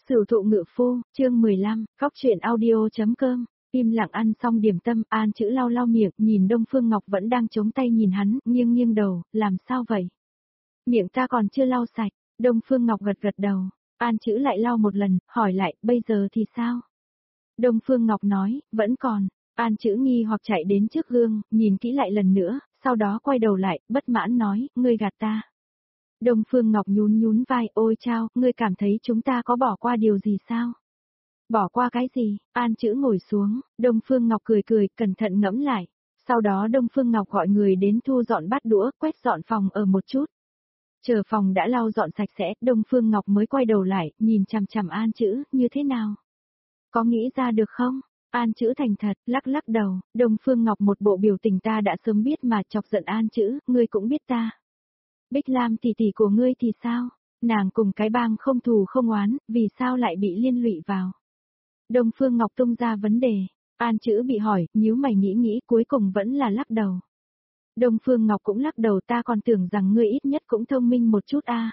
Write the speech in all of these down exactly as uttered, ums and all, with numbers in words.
Sửu thụ ngự phu, chương mười lăm, khóc chuyện audio.com, im lặng ăn xong điểm tâm, An Chữ lau lau miệng, nhìn Đông Phương Ngọc vẫn đang chống tay nhìn hắn, nghiêng nghiêng đầu, làm sao vậy? Miệng ta còn chưa lau sạch, Đông Phương Ngọc gật gật đầu, An Chữ lại lau một lần, hỏi lại, bây giờ thì sao? Đông Phương Ngọc nói, vẫn còn, An Chữ nghi hoặc chạy đến trước gương, nhìn kỹ lại lần nữa, sau đó quay đầu lại, bất mãn nói, ngươi gạt ta. Đông Phương Ngọc nhún nhún vai, ôi chao, ngươi cảm thấy chúng ta có bỏ qua điều gì sao? Bỏ qua cái gì? An Chữ ngồi xuống, Đông Phương Ngọc cười cười, cẩn thận ngẫm lại. Sau đó Đông Phương Ngọc gọi người đến thu dọn bát đũa, quét dọn phòng ở một chút. Chờ phòng đã lau dọn sạch sẽ, Đông Phương Ngọc mới quay đầu lại, nhìn chằm chằm An Chữ, như thế nào? Có nghĩ ra được không? An Chữ thành thật, lắc lắc đầu, Đông Phương Ngọc một bộ biểu tình ta đã sớm biết mà chọc giận An Chữ, ngươi cũng biết ta. Bích Lam tỷ tỷ của ngươi thì sao? Nàng cùng cái bang không thù không oán, vì sao lại bị liên lụy vào? Đông Phương Ngọc tung ra vấn đề, An Chữ bị hỏi, nhíu mày nghĩ nghĩ cuối cùng vẫn là lắc đầu. Đông Phương Ngọc cũng lắc đầu, ta còn tưởng rằng ngươi ít nhất cũng thông minh một chút a. À.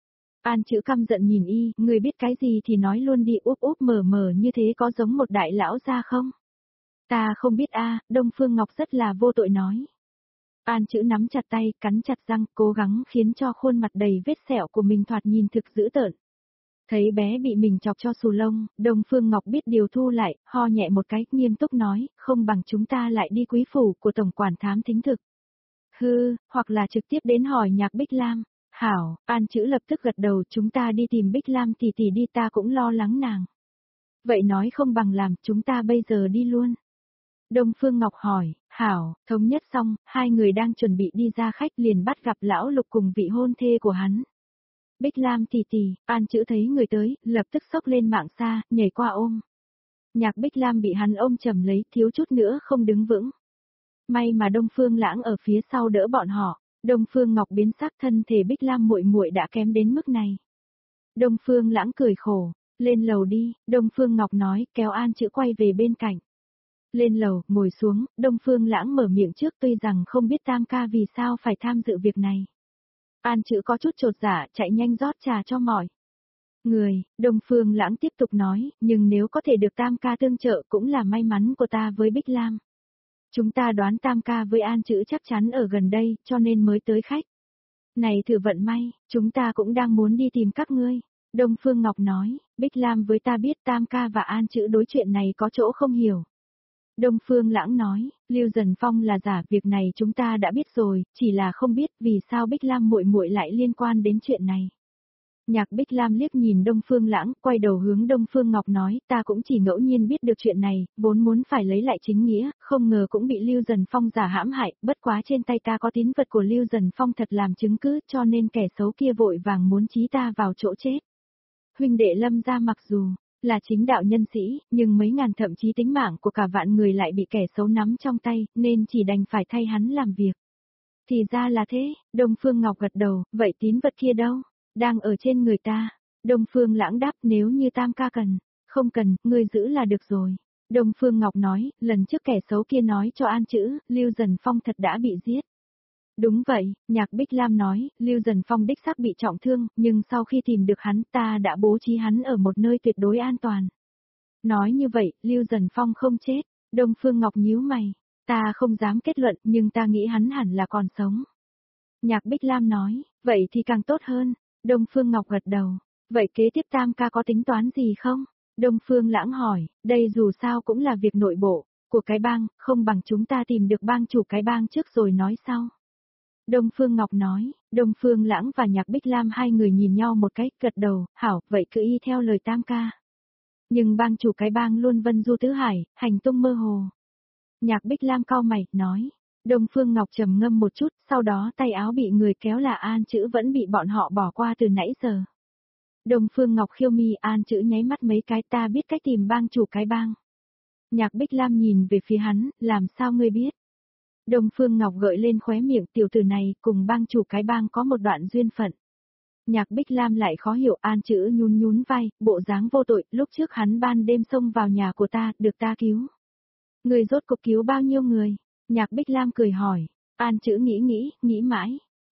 An Chữ căm giận nhìn y, ngươi biết cái gì thì nói luôn đi, úp úp mở mở như thế có giống một đại lão gia không? Ta không biết a. À, Đông Phương Ngọc rất là vô tội nói. An Chữ nắm chặt tay, cắn chặt răng, cố gắng khiến cho khuôn mặt đầy vết sẹo của mình thoạt nhìn thực dữ tợn. Thấy bé bị mình chọc cho xù lông, Đông Phương Ngọc biết điều thu lại, ho nhẹ một cái, nghiêm túc nói, không bằng chúng ta lại đi quý phủ của tổng quản thám thính thực. Hư, hoặc là trực tiếp đến hỏi Nhạc Bích Lam. Hảo, An Chữ lập tức gật đầu, chúng ta đi tìm Bích Lam tỷ tỷ đi, ta cũng lo lắng nàng. Vậy nói không bằng làm, chúng ta bây giờ đi luôn. Đông Phương Ngọc hỏi, hảo, thống nhất xong, hai người đang chuẩn bị đi ra khách liền bắt gặp lão Lục cùng vị hôn thê của hắn. Bích Lam tỷ tỷ, An Chữ thấy người tới, lập tức xốc lên mạng xa, nhảy qua ôm. Nhạc Bích Lam bị hắn ôm chầm lấy, thiếu chút nữa không đứng vững. May mà Đông Phương Lãng ở phía sau đỡ bọn họ, Đông Phương Ngọc biến sắc, thân thể Bích Lam muội muội đã kém đến mức này. Đông Phương Lãng cười khổ, lên lầu đi, Đông Phương Ngọc nói, kéo An Chữ quay về bên cạnh. Lên lầu, ngồi xuống, Đông Phương Lãng mở miệng trước, tuy rằng không biết Tam ca vì sao phải tham dự việc này. An Chữ có chút chột dạ, chạy nhanh rót trà cho mọi người, Đông Phương Lãng tiếp tục nói, nhưng nếu có thể được Tam ca tương trợ cũng là may mắn của ta với Bích Lam. Chúng ta đoán Tam ca với An Chữ chắc chắn ở gần đây, cho nên mới tới khách. Này thử vận may, chúng ta cũng đang muốn đi tìm các ngươi. Đông Phương Ngọc nói, Bích Lam với ta biết Tam ca và An Chữ đối chuyện này có chỗ không hiểu. Đông Phương Lãng nói, Lưu Dần Phong là giả, việc này chúng ta đã biết rồi, chỉ là không biết vì sao Bích Lam muội muội lại liên quan đến chuyện này. Nhạc Bích Lam liếc nhìn Đông Phương Lãng, quay đầu hướng Đông Phương Ngọc nói, ta cũng chỉ ngẫu nhiên biết được chuyện này, vốn muốn phải lấy lại chính nghĩa, không ngờ cũng bị Lưu Dần Phong giả hãm hại, bất quá trên tay ta có tín vật của Lưu Dần Phong thật làm chứng cứ, cho nên kẻ xấu kia vội vàng muốn chí ta vào chỗ chết. Huynh đệ Lâm gia mặc dù là chính đạo nhân sĩ, nhưng mấy ngàn thậm chí tính mạng của cả vạn người lại bị kẻ xấu nắm trong tay, nên chỉ đành phải thay hắn làm việc. Thì ra là thế, Đông Phương Ngọc gật đầu, vậy tín vật kia đâu? Đang ở trên người ta. Đông Phương Lãng đáp, nếu như Tam ca cần, không cần, ngươi giữ là được rồi. Đông Phương Ngọc nói, lần trước kẻ xấu kia nói cho An Chữ, Lưu Dần Phong thật đã bị giết. Đúng vậy, Nhạc Bích Lam nói, Lưu Dần Phong đích xác bị trọng thương, nhưng sau khi tìm được hắn ta đã bố trí hắn ở một nơi tuyệt đối an toàn. Nói như vậy, Lưu Dần Phong không chết, Đông Phương Ngọc nhíu mày, ta không dám kết luận nhưng ta nghĩ hắn hẳn là còn sống. Nhạc Bích Lam nói, vậy thì càng tốt hơn, Đông Phương Ngọc gật đầu, vậy kế tiếp Tam ca có tính toán gì không? Đông Phương Lãng hỏi, đây dù sao cũng là việc nội bộ của cái bang, không bằng chúng ta tìm được bang chủ cái bang trước rồi nói sau. Đông Phương Ngọc nói, Đông Phương Lãng và Nhạc Bích Lam hai người nhìn nhau một cái, gật đầu, hảo, vậy cứ y theo lời Tam ca. Nhưng bang chủ cái bang luôn vân du tứ hải, hành tung mơ hồ. Nhạc Bích Lam cau mày, nói, Đông Phương Ngọc trầm ngâm một chút, sau đó tay áo bị người kéo là An Chữ vẫn bị bọn họ bỏ qua từ nãy giờ. Đông Phương Ngọc khiêu mi, An Chữ nháy mắt mấy cái, ta biết cách tìm bang chủ cái bang. Nhạc Bích Lam nhìn về phía hắn, làm sao ngươi biết? Đông Phương Ngọc gợi lên khóe miệng, tiểu tử này cùng bang chủ cái bang có một đoạn duyên phận. Nhạc Bích Lam lại khó hiểu, An Chữ nhún nhún vai, bộ dáng vô tội, lúc trước hắn ban đêm xông vào nhà của ta, được ta cứu. Người rốt cuộc cứu bao nhiêu người? Nhạc Bích Lam cười hỏi, An Chữ nghĩ nghĩ, nghĩ mãi.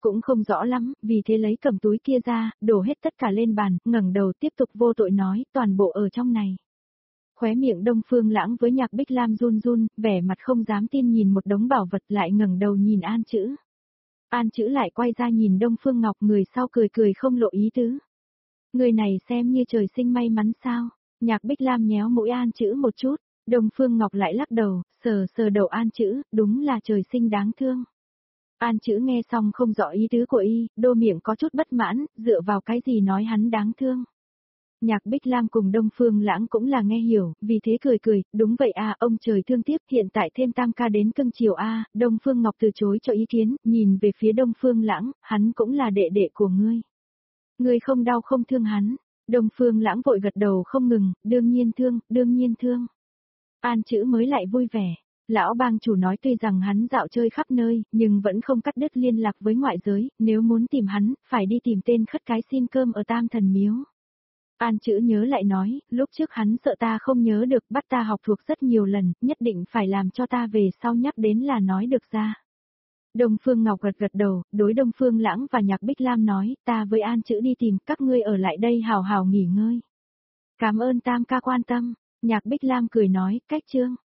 cũng không rõ lắm, vì thế lấy cầm túi kia ra, đổ hết tất cả lên bàn, ngẩng đầu tiếp tục vô tội nói, toàn bộ ở trong này. Khóe miệng Đông Phương Lãng với Nhạc Bích Lam run run, vẻ mặt không dám tin nhìn một đống bảo vật lại ngẩng đầu nhìn An Chữ. An Chữ lại quay ra nhìn Đông Phương Ngọc, người sau cười cười không lộ ý tứ. Người này xem như trời sinh may mắn sao? Nhạc Bích Lam nhéo mũi An Chữ một chút, Đông Phương Ngọc lại lắc đầu, sờ sờ đầu An Chữ, đúng là trời sinh đáng thương. An Chữ nghe xong không rõ ý tứ của y, đô miệng có chút bất mãn, dựa vào cái gì nói hắn đáng thương. Nhạc Bích Lam cùng Đông Phương Lãng cũng là nghe hiểu, vì thế cười cười, đúng vậy à, ông trời thương tiếc, hiện tại thêm tam ca đến cưng chiều a. Đông Phương Ngọc từ chối cho ý kiến, nhìn về phía Đông Phương Lãng, hắn cũng là đệ đệ của ngươi. Ngươi không đau không thương hắn. Đông Phương Lãng vội gật đầu không ngừng, đương nhiên thương, đương nhiên thương. An Chữ mới lại vui vẻ. Lão bang chủ nói tuy rằng hắn dạo chơi khắp nơi, nhưng vẫn không cắt đứt liên lạc với ngoại giới, nếu muốn tìm hắn, phải đi tìm tên khất cái xin cơm ở Tam Thần Miếu. An Chữ nhớ lại nói, lúc trước hắn sợ ta không nhớ được, bắt ta học thuộc rất nhiều lần, nhất định phải làm cho ta về sau nhắc đến là nói được ra. Đông Phương Ngọc gật gật đầu, đối Đông Phương Lãng và Nhạc Bích Lam nói, ta với An Chữ đi tìm, các ngươi ở lại đây hào hào nghỉ ngơi. Cảm ơn tam ca quan tâm, Nhạc Bích Lam cười nói, cách chương.